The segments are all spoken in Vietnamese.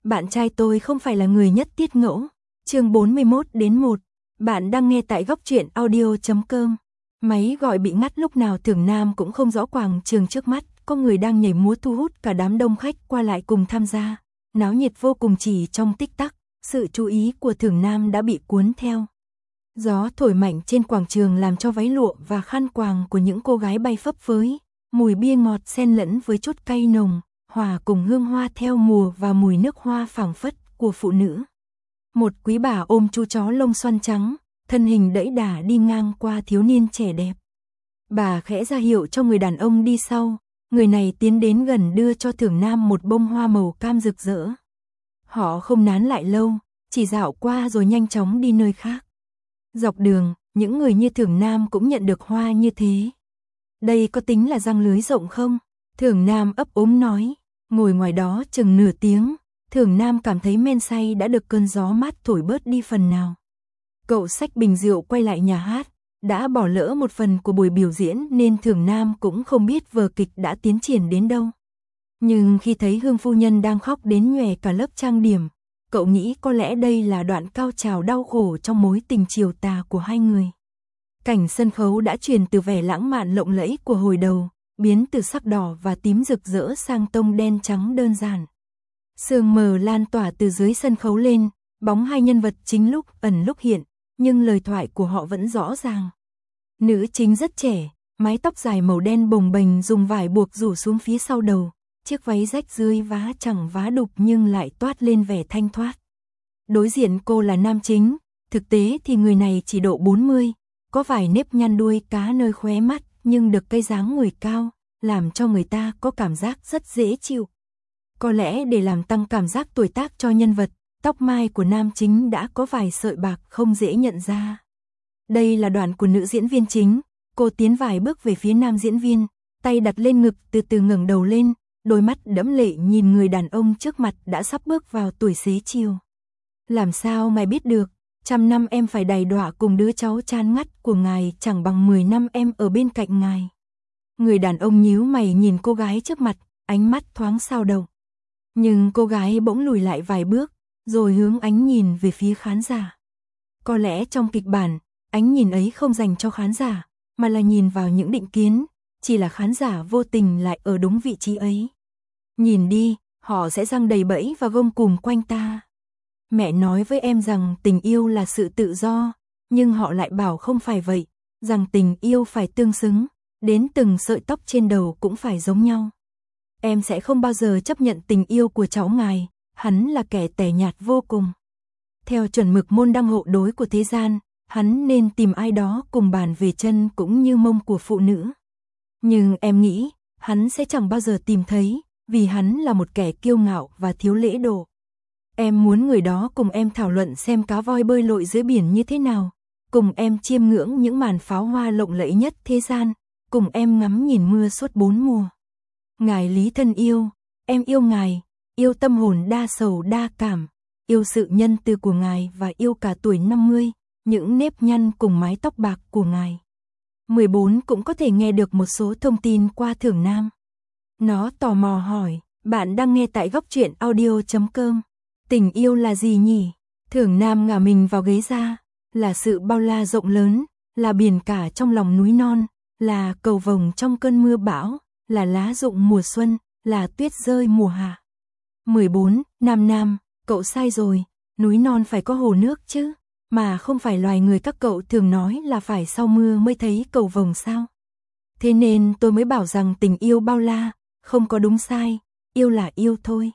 Bạn trai tôi không phải là người nhất tiết ngẫu. Chương 41-1. Bạn đang nghe tại góc truyện audio.com. Máy gọi bị ngắt lúc nào Thưởng Nam cũng không rõ. Quảng trường trước mắt có người đang nhảy múa thu hút cả đám đông khách qua lại cùng tham gia. Náo nhiệt vô cùng. Chỉ trong tích tắc, sự chú ý của Thưởng Nam đã bị cuốn theo. Gió thổi mạnh trên quảng trường làm cho váy lụa và khăn quàng của những cô gái bay phấp phới. Mùi bia ngọt xen lẫn với chút cay nồng, hòa cùng hương hoa theo mùa và mùi nước hoa phảng phất của phụ nữ. Một quý bà ôm chú chó lông xoăn trắng, thân hình đẫy đà đi ngang qua thiếu niên trẻ đẹp. Bà khẽ ra hiệu cho người đàn ông đi sau, người này tiến đến gần đưa cho Thưởng Nam một bông hoa màu cam rực rỡ. Họ không nán lại lâu, chỉ dạo qua rồi nhanh chóng đi nơi khác. Dọc đường, những người như Thưởng Nam cũng nhận được hoa như thế. Đây có tính là răng lưới rộng không? Thưởng Nam ấp úng nói. Ngồi ngoài đó chừng nửa tiếng, Thưởng Nam cảm thấy men say đã được cơn gió mát thổi bớt đi phần nào. Cậu xách bình rượu quay lại nhà hát, đã bỏ lỡ một phần của buổi biểu diễn nên Thưởng Nam cũng không biết vở kịch đã tiến triển đến đâu. Nhưng khi thấy Hương phu nhân đang khóc đến nhòe cả lớp trang điểm, cậu nghĩ có lẽ đây là đoạn cao trào đau khổ trong mối tình chiều tà của hai người. Cảnh sân khấu đã chuyển từ vẻ lãng mạn lộng lẫy của hồi đầu, biến từ sắc đỏ và tím rực rỡ sang tông đen trắng đơn giản. Sương mờ lan tỏa từ dưới sân khấu lên, bóng hai nhân vật chính lúc ẩn lúc hiện, nhưng lời thoại của họ vẫn rõ ràng. Nữ chính rất trẻ, mái tóc dài màu đen bồng bềnh dùng vải buộc rủ xuống phía sau đầu, chiếc váy rách rưới vá chẳng vá đục nhưng lại toát lên vẻ thanh thoát. Đối diện cô là nam chính, thực tế thì người này chỉ độ 40, có vài nếp nhăn đuôi cá nơi khóe mắt nhưng được cái dáng người cao, làm cho người ta có cảm giác rất dễ chịu. Có lẽ để làm tăng cảm giác tuổi tác cho nhân vật, tóc mai của nam chính đã có vài sợi bạc không dễ nhận ra. Đây là đoạn của nữ diễn viên chính, cô tiến vài bước về phía nam diễn viên, tay đặt lên ngực từ từ ngẩng đầu lên, đôi mắt đẫm lệ nhìn người đàn ông trước mặt đã sắp bước vào tuổi xế chiều. Làm sao mày biết được, 100 năm em phải đầy đọa cùng đứa cháu chan ngắt của ngài chẳng bằng 10 năm em ở bên cạnh ngài. Người đàn ông nhíu mày nhìn cô gái trước mặt, ánh mắt thoáng xao động. Nhưng cô gái bỗng lùi lại vài bước, rồi hướng ánh nhìn về phía khán giả. Có lẽ trong kịch bản, ánh nhìn ấy không dành cho khán giả, mà là nhìn vào những định kiến, chỉ là khán giả vô tình lại ở đúng vị trí ấy. Nhìn đi, họ sẽ giăng đầy bẫy và gông cùm quanh ta. Mẹ nói với em rằng tình yêu là sự tự do, nhưng họ lại bảo không phải vậy, rằng tình yêu phải tương xứng, đến từng sợi tóc trên đầu cũng phải giống nhau. Em sẽ không bao giờ chấp nhận tình yêu của cháu ngài, hắn là kẻ tẻ nhạt vô cùng. Theo chuẩn mực môn đăng hộ đối của thế gian, hắn nên tìm ai đó cùng bàn về chân cũng như mông của phụ nữ. Nhưng em nghĩ, hắn sẽ chẳng bao giờ tìm thấy, vì hắn là một kẻ kiêu ngạo và thiếu lễ độ. Em muốn người đó cùng em thảo luận xem cá voi bơi lội dưới biển như thế nào, cùng em chiêm ngưỡng những màn pháo hoa lộng lẫy nhất thế gian, cùng em ngắm nhìn mưa suốt 4 mùa. Ngài Lý thân yêu, em yêu ngài, yêu tâm hồn đa sầu đa cảm, yêu sự nhân từ của ngài và yêu cả tuổi 50, những nếp nhăn cùng mái tóc bạc của ngài. 14 cũng có thể nghe được một số thông tin qua Thưởng Nam. Nó tò mò hỏi, bạn đang nghe tại góc truyện audio.com. Tình yêu là gì nhỉ? Thưởng Nam ngả mình vào ghế ra, là sự bao la rộng lớn, là biển cả trong lòng núi non, là cầu vồng trong cơn mưa bão, là lá rụng mùa xuân, là tuyết rơi mùa hạ. 14, Nam, cậu sai rồi, núi non phải có hồ nước chứ, mà không phải loài người các cậu thường nói là phải sau mưa mới thấy cầu vồng sao. Thế nên tôi mới bảo rằng tình yêu bao la, không có đúng sai, yêu là yêu thôi.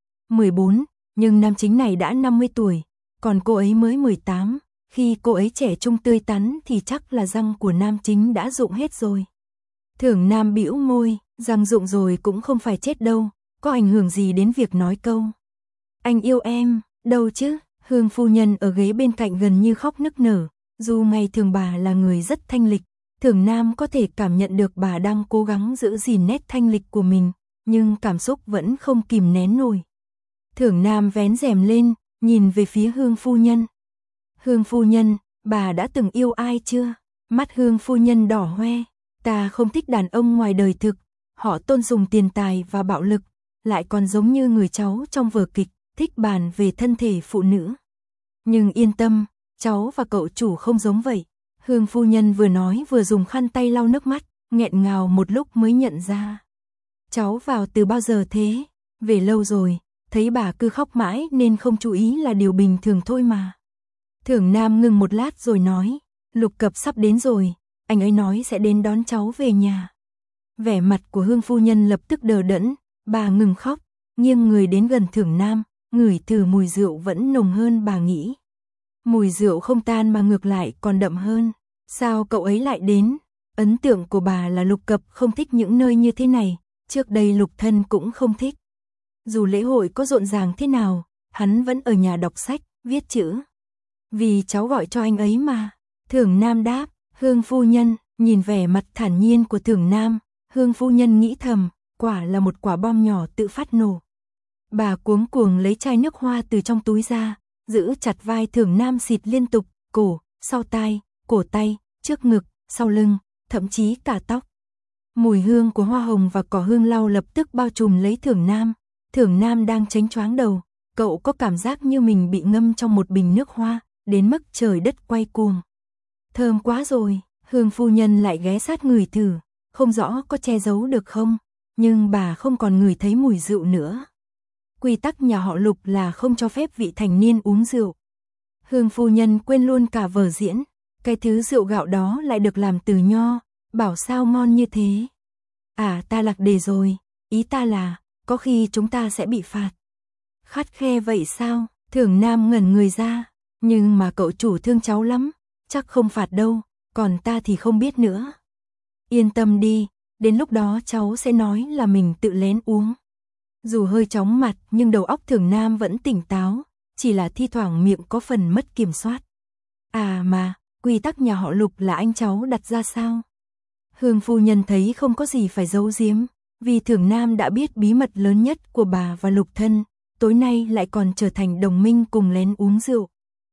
14, nhưng nam chính này đã 50 tuổi, còn cô ấy mới 18, khi cô ấy trẻ trung tươi tắn thì chắc là răng của nam chính đã rụng hết rồi. Thưởng Nam bĩu môi, răng rụng rồi cũng không phải chết đâu, có ảnh hưởng gì đến việc nói câu anh yêu em, đâu chứ. Hương phu nhân ở ghế bên cạnh gần như khóc nức nở, dù ngày thường bà là người rất thanh lịch, Thưởng Nam có thể cảm nhận được bà đang cố gắng giữ gìn nét thanh lịch của mình, nhưng cảm xúc vẫn không kìm nén nổi. Thưởng Nam vén rèm lên, nhìn về phía Hương phu nhân. Hương phu nhân, bà đã từng yêu ai chưa? Mắt Hương phu nhân đỏ hoe, ta không thích đàn ông ngoài đời thực, họ tôn sùng tiền tài và bạo lực, lại còn giống như người cháu trong vở kịch, thích bàn về thân thể phụ nữ. Nhưng yên tâm, cháu và cậu chủ không giống vậy. Hương phu nhân vừa nói vừa dùng khăn tay lau nước mắt, nghẹn ngào một lúc mới nhận ra. Cháu vào từ bao giờ thế? Về lâu rồi, thấy bà cứ khóc mãi nên không chú ý là điều bình thường thôi mà. Thưởng Nam ngừng một lát rồi nói, Lục Cập sắp đến rồi, anh ấy nói sẽ đến đón cháu về nhà. Vẻ mặt của Hương phu nhân lập tức đờ đẫn, bà ngừng khóc, nghiêng người đến gần Thưởng Nam, ngửi thử mùi rượu vẫn nồng hơn bà nghĩ. Mùi rượu không tan mà ngược lại còn đậm hơn. Sao cậu ấy lại đến? Ấn tượng của bà là Lục Cập không thích những nơi như thế này, trước đây Lục Thân cũng không thích. Dù lễ hội có rộn ràng thế nào, hắn vẫn ở nhà đọc sách, viết chữ. Vì cháu gọi cho anh ấy mà. Thưởng Nam đáp, Hương phu nhân, nhìn vẻ mặt thản nhiên của Thưởng Nam, Hương phu nhân nghĩ thầm, quả là một quả bom nhỏ tự phát nổ. Bà cuống cuồng lấy chai nước hoa từ trong túi ra, giữ chặt vai Thưởng Nam xịt liên tục, cổ, sau tai, cổ tay, trước ngực, sau lưng, thậm chí cả tóc. Mùi hương của hoa hồng và cỏ hương lau lập tức bao trùm lấy Thưởng Nam. Thưởng Nam đang chánh choáng đầu, cậu có cảm giác như mình bị ngâm trong một bình nước hoa, đến mức trời đất quay cuồng. Thơm quá rồi, Hương phu nhân lại ghé sát ngửi thử, không rõ có che giấu được không, nhưng bà không còn ngửi thấy mùi rượu nữa. Quy tắc nhà họ Lục là không cho phép vị thành niên uống rượu. Hương phu nhân quên luôn cả vở diễn, cái thứ rượu gạo đó lại được làm từ nho, bảo sao ngon như thế. À ta lạc đề rồi, ý ta là, có khi chúng ta sẽ bị phạt. Khắt khe vậy sao? Thưởng Nam ngẩn người ra, nhưng mà cậu chủ thương cháu lắm, chắc không phạt đâu, còn ta thì không biết nữa. Yên tâm đi, đến lúc đó cháu sẽ nói là mình tự lén uống. Dù hơi chóng mặt nhưng đầu óc Thưởng Nam vẫn tỉnh táo, chỉ là thi thoảng miệng có phần mất kiểm soát. À mà, quy tắc nhà họ Lục là anh cháu đặt ra sao? Hương phu nhân thấy không có gì phải giấu giếm, vì Thưởng Nam đã biết bí mật lớn nhất của bà và Lục Thân, tối nay lại còn trở thành đồng minh cùng lén uống rượu.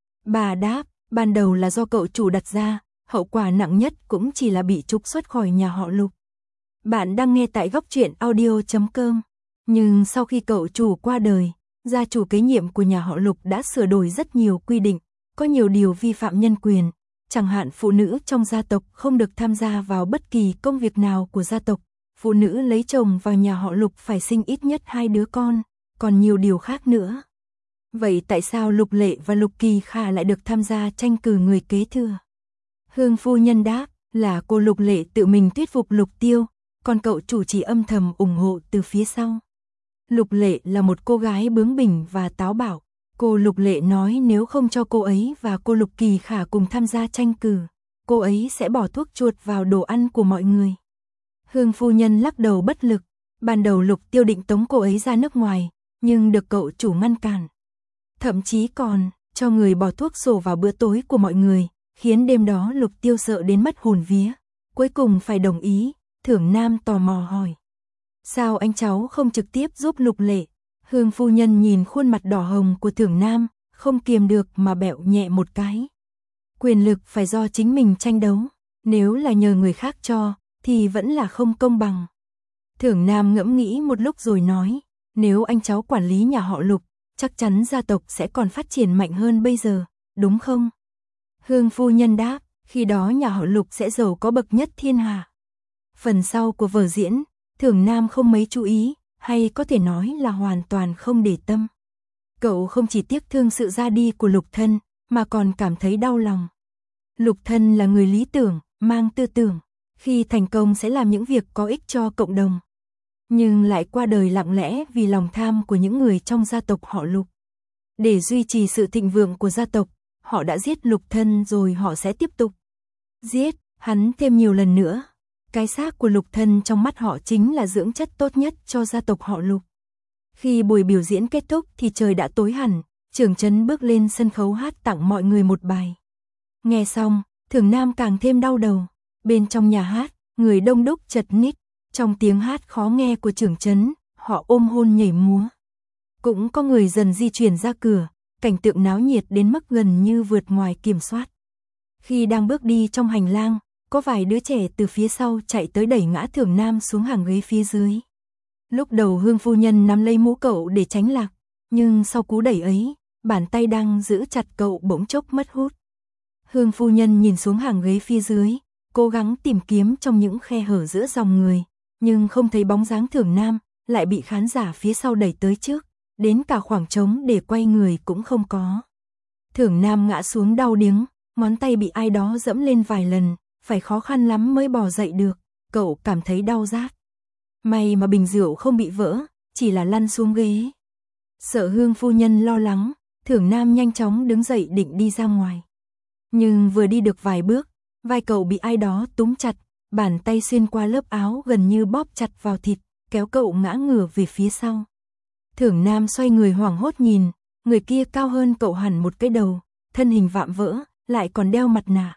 Bà đáp, ban đầu là do cậu chủ đặt ra, hậu quả nặng nhất cũng chỉ là bị trục xuất khỏi nhà họ Lục. Bạn đang nghe tại góc truyện audio.com. Nhưng sau khi cậu chủ qua đời, gia chủ kế nhiệm của nhà họ Lục đã sửa đổi rất nhiều quy định, có nhiều điều vi phạm nhân quyền, chẳng hạn phụ nữ trong gia tộc không được tham gia vào bất kỳ công việc nào của gia tộc, phụ nữ lấy chồng vào nhà họ Lục phải sinh ít nhất 2 đứa con, còn nhiều điều khác nữa. Vậy tại sao Lục Lệ và Lục Kỳ Khả lại được tham gia tranh cử người kế thừa? Hương phu nhân đáp, là cô Lục Lệ tự mình thuyết phục Lục Tiêu, còn cậu chủ chỉ âm thầm ủng hộ từ phía sau. Lục Lệ là một cô gái bướng bỉnh và táo bạo. Cô Lục Lệ nói nếu không cho cô ấy và cô Lục Kỳ Khả cùng tham gia tranh cử, cô ấy sẽ bỏ thuốc chuột vào đồ ăn của mọi người. Hương phu nhân lắc đầu bất lực. Ban đầu Lục Tiêu định tống cô ấy ra nước ngoài, nhưng được cậu chủ ngăn cản. Thậm chí còn cho người bỏ thuốc sổ vào bữa tối của mọi người, khiến đêm đó Lục Tiêu sợ đến mất hồn vía. Cuối cùng phải đồng ý. Thưởng Nam tò mò hỏi, sao anh cháu không trực tiếp giúp Lục Lệ? Hương phu nhân nhìn khuôn mặt đỏ hồng của Thưởng Nam, không kiềm được mà bẹo nhẹ một cái. Quyền lực phải do chính mình tranh đấu, nếu là nhờ người khác cho, thì vẫn là không công bằng. Thưởng Nam ngẫm nghĩ một lúc rồi nói, nếu anh cháu quản lý nhà họ Lục, chắc chắn gia tộc sẽ còn phát triển mạnh hơn bây giờ, đúng không? Hương phu nhân đáp, khi đó nhà họ Lục sẽ giàu có bậc nhất thiên hạ. Phần sau của vở diễn, Thưởng Nam không mấy chú ý, hay có thể nói là hoàn toàn không để tâm. Cậu không chỉ tiếc thương sự ra đi của Lục Thân, mà còn cảm thấy đau lòng. Lục Thân là người lý tưởng, mang tư tưởng, khi thành công sẽ làm những việc có ích cho cộng đồng. Nhưng lại qua đời lặng lẽ vì lòng tham của những người trong gia tộc họ Lục. Để duy trì sự thịnh vượng của gia tộc, họ đã giết Lục Thân rồi họ sẽ tiếp tục giết hắn thêm nhiều lần nữa. Cái xác của Lục Thân trong mắt họ chính là dưỡng chất tốt nhất cho gia tộc họ Lục. Khi buổi biểu diễn kết thúc thì trời đã tối hẳn, Trưởng Trấn bước lên sân khấu hát tặng mọi người một bài. Nghe xong, Thưởng Nam càng thêm đau đầu. Bên trong nhà hát, người đông đúc chật ních, trong tiếng hát khó nghe của Trưởng Trấn, họ ôm hôn nhảy múa. Cũng có người dần di chuyển ra cửa, cảnh tượng náo nhiệt đến mức gần như vượt ngoài kiểm soát. Khi đang bước đi trong hành lang, có vài đứa trẻ từ phía sau chạy tới đẩy ngã Thưởng Nam xuống hàng ghế phía dưới. Lúc đầu Hương phu nhân nắm lấy mũ cậu để tránh lạc, Nhưng sau cú đẩy ấy, bàn tay đang giữ chặt cậu bỗng chốc mất hút. Hương phu nhân nhìn xuống hàng ghế phía dưới, cố gắng tìm kiếm trong những khe hở giữa dòng người, nhưng không thấy bóng dáng Thưởng Nam, lại bị khán giả phía sau đẩy tới trước, đến cả khoảng trống để quay người cũng không có. Thưởng Nam ngã xuống đau điếng, ngón tay bị ai đó dẫm lên vài lần, phải khó khăn lắm mới bò dậy được, cậu cảm thấy đau rát. May mà bình rượu không bị vỡ, chỉ là lăn xuống ghế. Sợ Hương phu nhân lo lắng, Thưởng Nam nhanh chóng đứng dậy định đi ra ngoài. Nhưng vừa đi được vài bước, vai cậu bị ai đó túm chặt, bàn tay xuyên qua lớp áo gần như bóp chặt vào thịt, kéo cậu ngã ngửa về phía sau. Thưởng Nam xoay người hoảng hốt nhìn, người kia cao hơn cậu hẳn một cái đầu, thân hình vạm vỡ, lại còn đeo mặt nạ.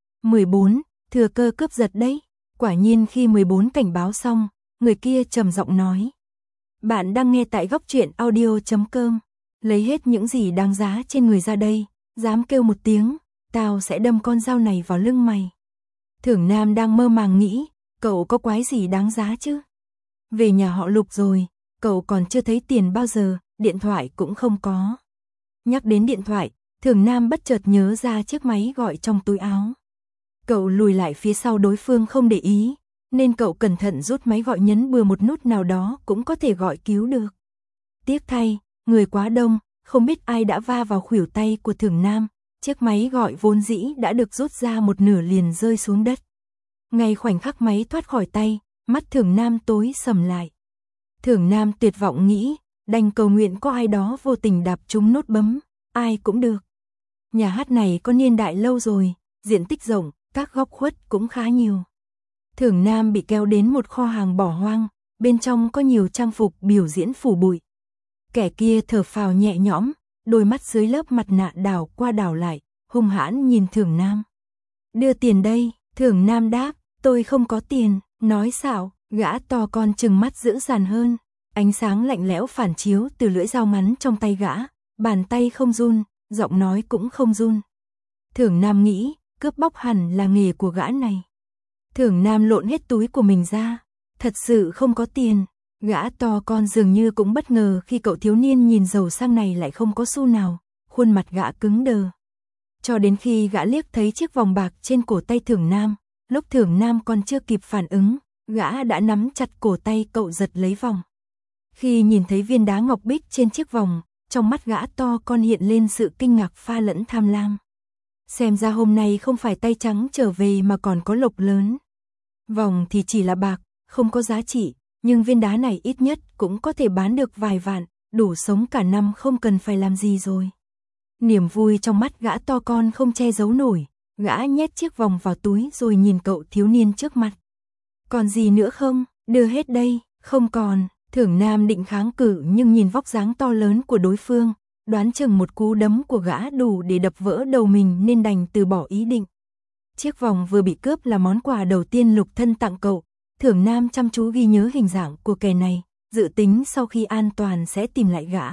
14, thừa cơ cướp giật đấy. Quả nhiên khi 14 cảnh báo xong, người kia trầm giọng nói. Bạn đang nghe tại góc truyện audio.com. Lấy hết những gì đáng giá trên người ra đây, dám kêu một tiếng, tao sẽ đâm con dao này vào lưng mày. Thưởng Nam đang mơ màng nghĩ, cậu có quái gì đáng giá chứ? Về nhà họ Lục rồi, cậu còn chưa thấy tiền bao giờ, điện thoại cũng không có. Nhắc đến điện thoại, Thưởng Nam bất chợt nhớ ra chiếc máy gọi trong túi áo. Cậu lùi lại phía sau đối phương không để ý, nên cậu cẩn thận rút máy gọi nhấn bừa một nút nào đó cũng có thể gọi cứu được. Tiếc thay, người quá đông, không biết ai đã va vào khuỷu tay của Thưởng Nam, chiếc máy gọi vốn dĩ đã được rút ra một nửa liền rơi xuống đất. Ngay khoảnh khắc máy thoát khỏi tay, mắt Thưởng Nam tối sầm lại. Thưởng Nam tuyệt vọng nghĩ, đành cầu nguyện có ai đó vô tình đạp trúng nút bấm, ai cũng được. Nhà hát này có niên đại lâu rồi, diện tích rộng, các góc khuất cũng khá nhiều. Thưởng Nam bị kéo đến một kho hàng bỏ hoang, bên trong có nhiều trang phục biểu diễn phủ bụi. Kẻ kia thở phào nhẹ nhõm, đôi mắt dưới lớp mặt nạ đảo qua đảo lại, hung hãn nhìn Thưởng Nam. Đưa tiền đây, Thưởng Nam đáp, tôi không có tiền, nói xạo, gã to con trừng mắt dữ dằn hơn. Ánh sáng lạnh lẽo phản chiếu từ lưỡi dao ngắn trong tay gã, bàn tay không run, giọng nói cũng không run. Thưởng Nam nghĩ, cướp bóc hẳn là nghề của gã này. Thưởng Nam lộn hết túi của mình ra, thật sự không có tiền. Gã to con dường như cũng bất ngờ khi cậu thiếu niên nhìn giàu sang này lại không có xu nào, khuôn mặt gã cứng đờ. Cho đến khi gã liếc thấy chiếc vòng bạc trên cổ tay Thưởng Nam, lúc Thưởng Nam còn chưa kịp phản ứng, gã đã nắm chặt cổ tay cậu giật lấy vòng. Khi nhìn thấy viên đá ngọc bích trên chiếc vòng, trong mắt gã to con hiện lên sự kinh ngạc pha lẫn tham lam. Xem ra hôm nay không phải tay trắng trở về mà còn có lộc lớn. Vòng thì chỉ là bạc, không có giá trị, nhưng viên đá này ít nhất cũng có thể bán được vài vạn, đủ sống cả năm không cần phải làm gì rồi. Niềm vui trong mắt gã to con không che giấu nổi, gã nhét chiếc vòng vào túi rồi nhìn cậu thiếu niên trước mặt. Còn gì nữa không, đưa hết đây, không còn. Thưởng Nam định kháng cự nhưng nhìn vóc dáng to lớn của đối phương, đoán chừng một cú đấm của gã đủ để đập vỡ đầu mình nên đành từ bỏ ý định. Chiếc vòng vừa bị cướp là món quà đầu tiên Lục Thân tặng cậu. Thưởng Nam chăm chú ghi nhớ hình dạng của kẻ này, dự tính sau khi an toàn sẽ tìm lại gã.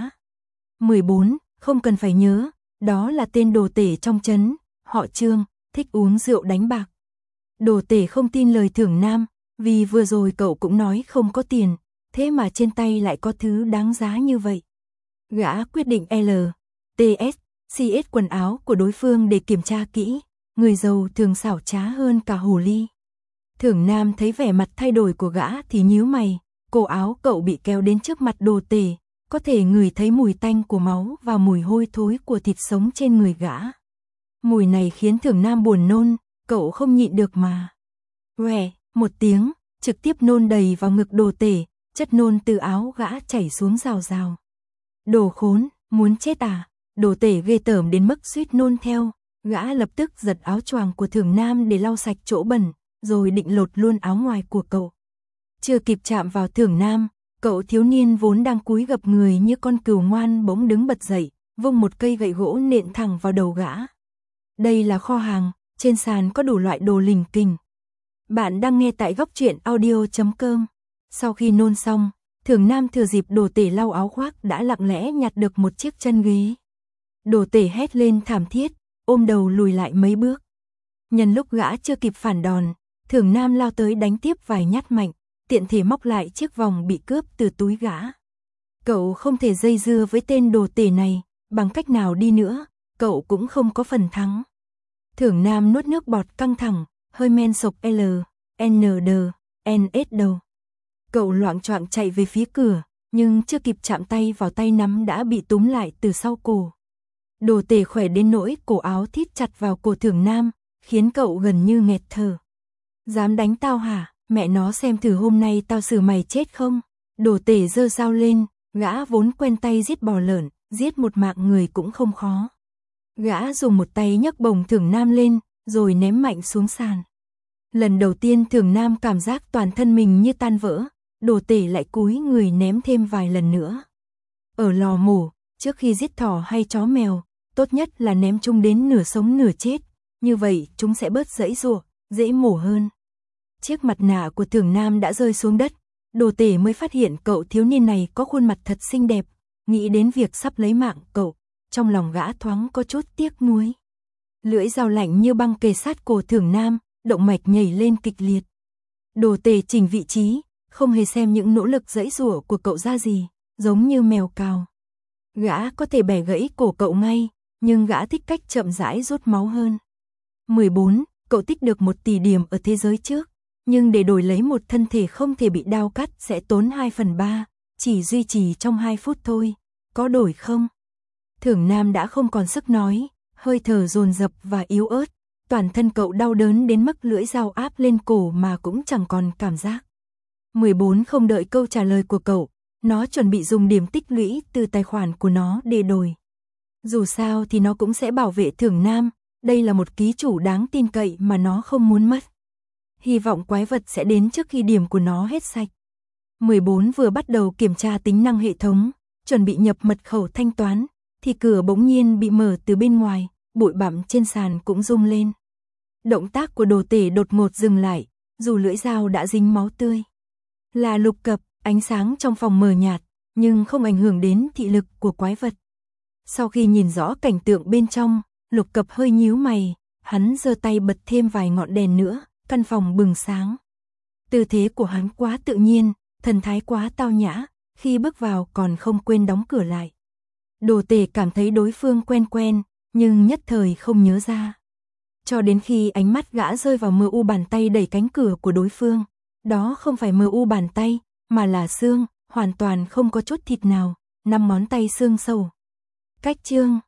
14, không cần phải nhớ, đó là tên đồ tể trong trấn, họ Trương, thích uống rượu đánh bạc. Đồ tể không tin lời Thưởng Nam, vì vừa rồi cậu cũng nói không có tiền, thế mà trên tay lại có thứ đáng giá như vậy. Gã quyết định CS quần áo của đối phương để kiểm tra kỹ, người giàu thường xảo trá hơn cả hồ ly. Thưởng Nam thấy vẻ mặt thay đổi của gã thì nhíu mày, cổ áo cậu bị kéo đến trước mặt đồ tể, có thể ngửi thấy mùi tanh của máu và mùi hôi thối của thịt sống trên người gã. Mùi này khiến Thưởng Nam buồn nôn, cậu không nhịn được mà. Quẹ, một tiếng, trực tiếp nôn đầy vào ngực đồ tể, chất nôn từ áo gã chảy xuống rào rào. Đồ khốn, muốn chết à? Đồ tể ghê tởm đến mức suýt nôn theo, gã lập tức giật áo choàng của Thưởng Nam để lau sạch chỗ bẩn, rồi định lột luôn áo ngoài của cậu. Chưa kịp chạm vào Thưởng Nam, cậu thiếu niên vốn đang cúi gập người như con cừu ngoan bỗng đứng bật dậy, vung một cây gậy gỗ nện thẳng vào đầu gã. Đây là kho hàng, trên sàn có đủ loại đồ lình kình. Bạn đang nghe tại góc truyện audio.com. Sau khi nôn xong, Thưởng Nam thừa dịp đồ tể lau áo khoác đã lặng lẽ nhặt được một chiếc chân ghế. Đồ tể hét lên thảm thiết, ôm đầu lùi lại mấy bước. Nhân lúc gã chưa kịp phản đòn, Thưởng Nam lao tới đánh tiếp vài nhát mạnh, tiện thể móc lại chiếc vòng bị cướp từ túi gã. Cậu không thể dây dưa với tên đồ tể này, bằng cách nào đi nữa, cậu cũng không có phần thắng. Thưởng Nam nuốt nước bọt căng thẳng, hơi men sộc L, N, D, N, S đầu. Cậu loạng choạng chạy về phía cửa, nhưng chưa kịp chạm tay vào tay nắm đã bị túm lại từ sau cổ. Đồ tể khỏe đến nỗi cổ áo thít chặt vào cổ Thưởng Nam, khiến cậu gần như nghẹt thở. Dám đánh tao hả? Mẹ nó xem thử hôm nay tao xử mày chết không? Đồ tể giơ dao lên, gã vốn quen tay giết bò lợn, giết một mạng người cũng không khó. Gã dùng một tay nhấc bổng Thưởng Nam lên, rồi ném mạnh xuống sàn. Lần đầu tiên Thưởng Nam cảm giác toàn thân mình như tan vỡ, đồ tể lại cúi người ném thêm vài lần nữa. Ở lò mổ, trước khi giết thỏ hay chó mèo, tốt nhất là ném chúng đến nửa sống nửa chết, như vậy chúng sẽ bớt giãy giụa, dễ mổ hơn. Chiếc mặt nạ của Thưởng Nam đã rơi xuống đất, đồ tể mới phát hiện cậu thiếu niên này có khuôn mặt thật xinh đẹp, nghĩ đến việc sắp lấy mạng cậu, trong lòng gã thoáng có chút tiếc nuối. Lưỡi dao lạnh như băng kề sát cổ Thưởng Nam, động mạch nhảy lên kịch liệt. Đồ tể chỉnh vị trí, không hề xem những nỗ lực giãy giụa của cậu ra gì, giống như mèo cào. Gã có thể bẻ gãy cổ cậu ngay, nhưng gã thích cách chậm rãi rút máu hơn. 14. Cậu tích được 1 tỷ điểm ở thế giới trước, nhưng để đổi lấy một thân thể không thể bị đao cắt sẽ tốn 2/3, chỉ duy trì trong 2 phút thôi, có đổi không? Thưởng Nam đã không còn sức nói, hơi thở dồn dập và yếu ớt, toàn thân cậu đau đớn đến mức lưỡi dao áp lên cổ mà cũng chẳng còn cảm giác. 14 không đợi câu trả lời của cậu, nó chuẩn bị dùng điểm tích lũy từ tài khoản của nó để đổi. Dù sao thì nó cũng sẽ bảo vệ Thưởng Nam, đây là một ký chủ đáng tin cậy mà nó không muốn mất. Hy vọng quái vật sẽ đến trước khi điểm của nó hết sạch. 14 vừa bắt đầu kiểm tra tính năng hệ thống, chuẩn bị nhập mật khẩu thanh toán, thì cửa bỗng nhiên bị mở từ bên ngoài, bụi bặm trên sàn cũng rung lên. Động tác của đồ tể đột ngột dừng lại, dù lưỡi dao đã dính máu tươi. Là Lục Cập, ánh sáng trong phòng mờ nhạt, nhưng không ảnh hưởng đến thị lực của quái vật. Sau khi nhìn rõ cảnh tượng bên trong, Lục Cập hơi nhíu mày, hắn giơ tay bật thêm vài ngọn đèn nữa, căn phòng bừng sáng. Tư thế của hắn quá tự nhiên, thần thái quá tao nhã, khi bước vào còn không quên đóng cửa lại. Đồ tể cảm thấy đối phương quen quen, nhưng nhất thời không nhớ ra. Cho đến khi ánh mắt gã rơi vào mờ u bàn tay đẩy cánh cửa của đối phương. Đó không phải mờ u bàn tay, mà là xương, hoàn toàn không có chút thịt nào, 5 ngón tay xương sầu. Cách chương